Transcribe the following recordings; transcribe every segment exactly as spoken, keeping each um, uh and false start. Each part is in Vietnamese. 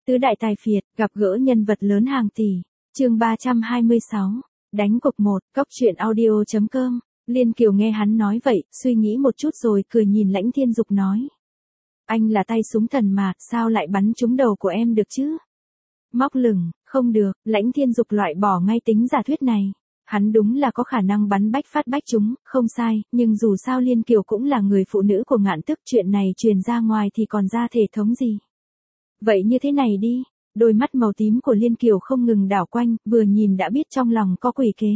Tứ đại tài phiệt, gặp gỡ nhân vật lớn hàng tỷ. Chương ba trăm hai mươi sáu. Đánh cục một, cóc truyện audio chấm com. Liên Kiều nghe hắn nói vậy, suy nghĩ một chút rồi cười nhìn Lãnh Thiên Dục nói. Anh là tay súng thần mà, sao lại bắn trúng đầu của em được chứ? Móc lửng, không được, Lãnh Thiên Dục loại bỏ ngay tính giả thuyết này. Hắn đúng là có khả năng bắn bách phát bách trúng, không sai, nhưng dù sao Liên Kiều cũng là người phụ nữ của Ngạn Tức, chuyện này truyền ra ngoài thì còn ra thể thống gì. Vậy như thế này đi, đôi mắt màu tím của Liên Kiều không ngừng đảo quanh, vừa nhìn đã biết trong lòng có quỷ kế.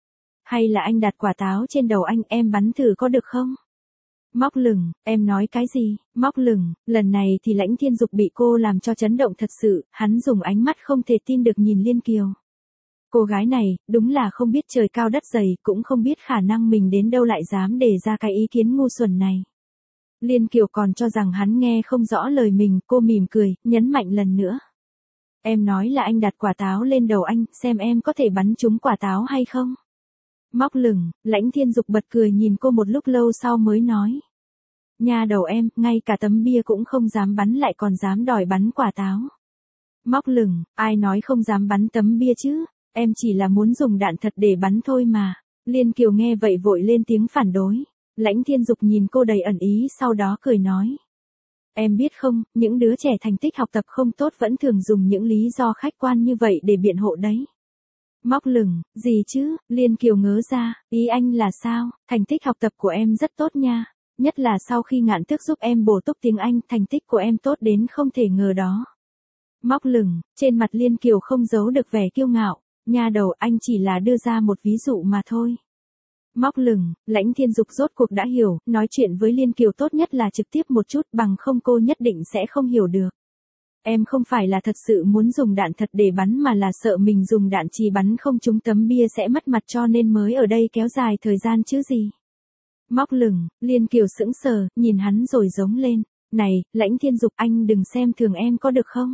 Hay là anh đặt quả táo trên đầu anh, em bắn thử có được không? Móc lửng, em nói cái gì? Móc lửng, lần này thì Lãnh Thiên Dục bị cô làm cho chấn động thật sự, hắn dùng ánh mắt không thể tin được nhìn Liên Kiều. Cô gái này, đúng là không biết trời cao đất dày, cũng không biết khả năng mình đến đâu lại dám đề ra cái ý kiến ngu xuẩn này. Liên Kiều còn cho rằng hắn nghe không rõ lời mình, cô mỉm cười, nhấn mạnh lần nữa. Em nói là anh đặt quả táo lên đầu anh, xem em có thể bắn trúng quả táo hay không? Móc lửng, Lãnh Thiên Dục bật cười nhìn cô một lúc lâu sau mới nói. Nha đầu em, ngay cả tấm bia cũng không dám bắn lại còn dám đòi bắn quả táo. Móc lửng, ai nói không dám bắn tấm bia chứ, em chỉ là muốn dùng đạn thật để bắn thôi mà. Liên Kiều nghe vậy vội lên tiếng phản đối. Lãnh Thiên Dục nhìn cô đầy ẩn ý sau đó cười nói. Em biết không, những đứa trẻ thành tích học tập không tốt vẫn thường dùng những lý do khách quan như vậy để biện hộ đấy. Móc lửng, gì chứ, Liên Kiều ngớ ra, ý anh là sao, thành tích học tập của em rất tốt nha, nhất là sau khi Ngạn Tước giúp em bổ túc tiếng Anh, thành tích của em tốt đến không thể ngờ đó. Móc lửng, trên mặt Liên Kiều không giấu được vẻ kiêu ngạo, nha đầu anh chỉ là đưa ra một ví dụ mà thôi. Móc lửng, Lãnh Thiên Dục rốt cuộc đã hiểu, nói chuyện với Liên Kiều tốt nhất là trực tiếp một chút, bằng không cô nhất định sẽ không hiểu được. Em không phải là thật sự muốn dùng đạn thật để bắn mà là sợ mình dùng đạn chì bắn không trúng tấm bia sẽ mất mặt cho nên mới ở đây kéo dài thời gian chứ gì. Móc lửng, Liên Kiều sững sờ, nhìn hắn rồi giống lên. Này, Lãnh Thiên Dục anh đừng xem thường em có được không?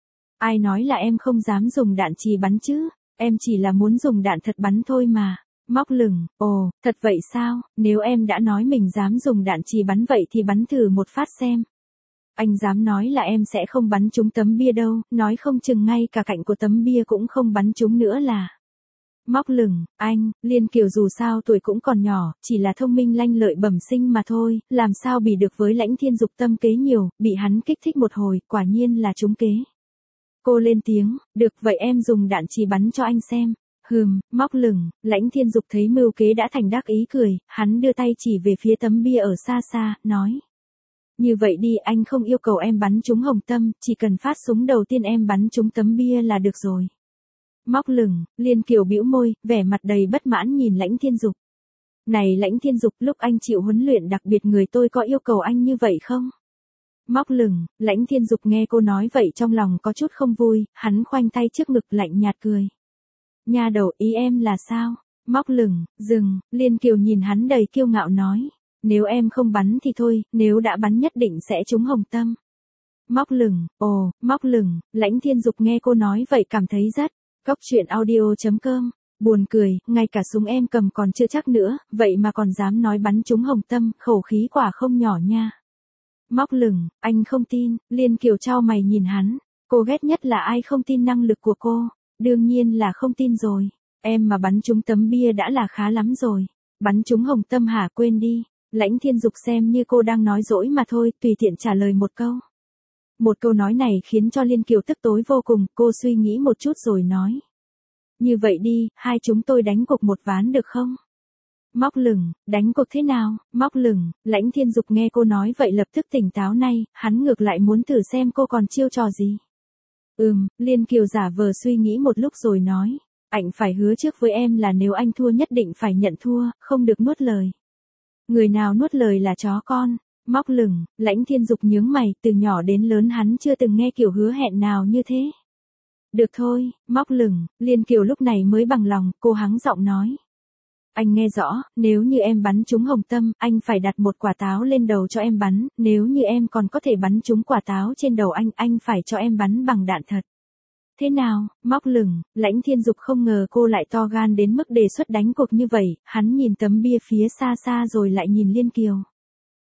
Ai nói là em không dám dùng đạn chì bắn chứ, em chỉ là muốn dùng đạn thật bắn thôi mà. Móc lửng, ồ, thật vậy sao, nếu em đã nói mình dám dùng đạn chì bắn vậy thì bắn thử một phát xem. Anh dám nói là em sẽ không bắn trúng tấm bia đâu, nói không chừng ngay cả cạnh của tấm bia cũng không bắn trúng nữa là. Móc lửng, anh, Liên Kiều dù sao tuổi cũng còn nhỏ, chỉ là thông minh lanh lợi bẩm sinh mà thôi, làm sao bị được với Lãnh Thiên Dục tâm kế nhiều, bị hắn kích thích một hồi, quả nhiên là trúng kế. Cô lên tiếng, được vậy em dùng đạn chì bắn cho anh xem. Hừm, móc lửng, Lãnh Thiên Dục thấy mưu kế đã thành đắc ý cười, hắn đưa tay chỉ về phía tấm bia ở xa xa, nói. Như vậy đi anh không yêu cầu em bắn trúng hồng tâm, chỉ cần phát súng đầu tiên em bắn trúng tấm bia là được rồi. Móc lửng, Liên Kiều bĩu môi, vẻ mặt đầy bất mãn nhìn Lãnh Thiên Dục. Này Lãnh Thiên Dục, lúc anh chịu huấn luyện đặc biệt người tôi có yêu cầu anh như vậy không? Móc lửng, Lãnh Thiên Dục nghe cô nói vậy trong lòng có chút không vui, hắn khoanh tay trước ngực lạnh nhạt cười. Nha đầu ý em là sao? Móc lửng, dừng, Liên Kiều nhìn hắn đầy kiêu ngạo nói. Nếu em không bắn thì thôi, nếu đã bắn nhất định sẽ trúng hồng tâm. Móc lửng, ồ, móc lửng, Lãnh Thiên Dục nghe cô nói vậy cảm thấy rất. Cóc truyện audio chấm com. Buồn cười, ngay cả súng em cầm còn chưa chắc nữa, vậy mà còn dám nói bắn trúng hồng tâm, khẩu khí quả không nhỏ nha. Móc lửng, anh không tin, Liên Kiều chau mày nhìn hắn. Cô ghét nhất là ai không tin năng lực của cô. Đương nhiên là không tin rồi. Em mà bắn trúng tấm bia đã là khá lắm rồi. Bắn trúng hồng tâm hả, quên đi. Lãnh Thiên Dục xem như cô đang nói dỗi mà thôi, tùy tiện trả lời một câu. Một câu nói này khiến cho Liên Kiều tức tối vô cùng, cô suy nghĩ một chút rồi nói. Như vậy đi, hai chúng tôi đánh cuộc một ván được không? Móc lửng, đánh cuộc thế nào? Móc lửng, Lãnh Thiên Dục nghe cô nói vậy lập tức tỉnh táo nay, hắn ngược lại muốn thử xem cô còn chiêu trò gì. Ừm, Liên Kiều giả vờ suy nghĩ một lúc rồi nói. Anh phải hứa trước với em là nếu anh thua nhất định phải nhận thua, không được nuốt lời. Người nào nuốt lời là chó con. Móc lửng, Lãnh Thiên Dục nhướng mày, từ nhỏ đến lớn hắn chưa từng nghe kiểu hứa hẹn nào như thế. Được thôi, móc lửng, Liên Kiều lúc này mới bằng lòng, cô hắng giọng nói. Anh nghe rõ, nếu như em bắn trúng hồng tâm, anh phải đặt một quả táo lên đầu cho em bắn, nếu như em còn có thể bắn trúng quả táo trên đầu anh, anh phải cho em bắn bằng đạn thật. Thế nào, móc lửng, Lãnh Thiên Dục không ngờ cô lại to gan đến mức đề xuất đánh cuộc như vậy, hắn nhìn tấm bia phía xa xa rồi lại nhìn Liên Kiều.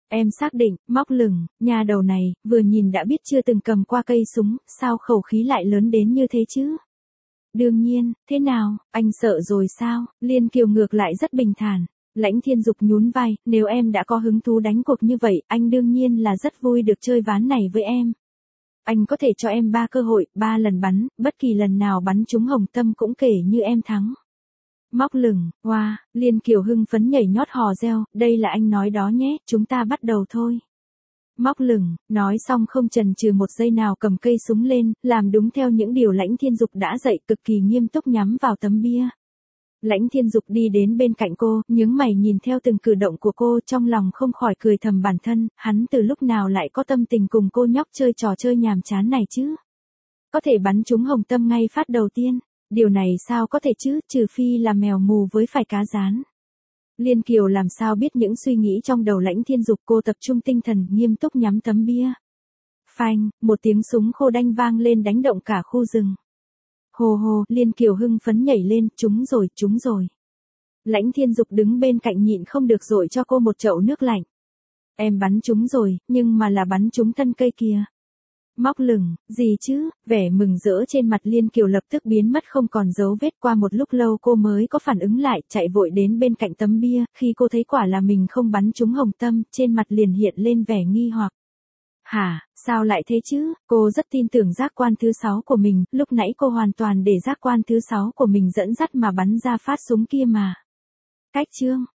Em xác định, móc lửng, nhà đầu này, vừa nhìn đã biết chưa từng cầm qua cây súng, sao khẩu khí lại lớn đến như thế chứ? Đương nhiên, thế nào, anh sợ rồi sao? Liên Kiều ngược lại rất bình thản. Lãnh Thiên Dục nhún vai, nếu em đã có hứng thú đánh cuộc như vậy, anh đương nhiên là rất vui được chơi ván này với em. Anh có thể cho em ba cơ hội, ba lần bắn, bất kỳ lần nào bắn trúng hồng tâm cũng kể như em thắng. Móc lửng, wow, Liên Kiều hưng phấn nhảy nhót hò reo, đây là anh nói đó nhé, chúng ta bắt đầu thôi. Móc lửng, nói xong không chần chừ một giây nào cầm cây súng lên, làm đúng theo những điều Lãnh Thiên Dục đã dạy, cực kỳ nghiêm túc nhắm vào tấm bia. Lãnh Thiên Dục đi đến bên cạnh cô, nhướng mày nhìn theo từng cử động của cô, trong lòng không khỏi cười thầm bản thân, hắn từ lúc nào lại có tâm tình cùng cô nhóc chơi trò chơi nhàm chán này chứ? Có thể bắn trúng hồng tâm ngay phát đầu tiên, điều này sao có thể chứ, trừ phi là mèo mù với phải cá rán. Liên Kiều làm sao biết những suy nghĩ trong đầu Lãnh Thiên Dục, cô tập trung tinh thần, nghiêm túc nhắm tấm bia. Phanh, một tiếng súng khô đanh vang lên đánh động cả khu rừng. Hồ hồ, Liên Kiều hưng phấn nhảy lên, trúng rồi, trúng rồi. Lãnh Thiên Dục đứng bên cạnh nhịn không được dội cho cô một chậu nước lạnh. Em bắn trúng rồi, nhưng mà là bắn trúng thân cây kìa. Móc lửng, gì chứ, vẻ mừng rỡ trên mặt Liên Kiều lập tức biến mất không còn dấu vết, qua một lúc lâu cô mới có phản ứng lại, chạy vội đến bên cạnh tấm bia, khi cô thấy quả là mình không bắn trúng hồng tâm, trên mặt liền hiện lên vẻ nghi hoặc. Hả, sao lại thế chứ, cô rất tin tưởng giác quan thứ sáu của mình, lúc nãy cô hoàn toàn để giác quan thứ sáu của mình dẫn dắt mà bắn ra phát súng kia mà. Cách chương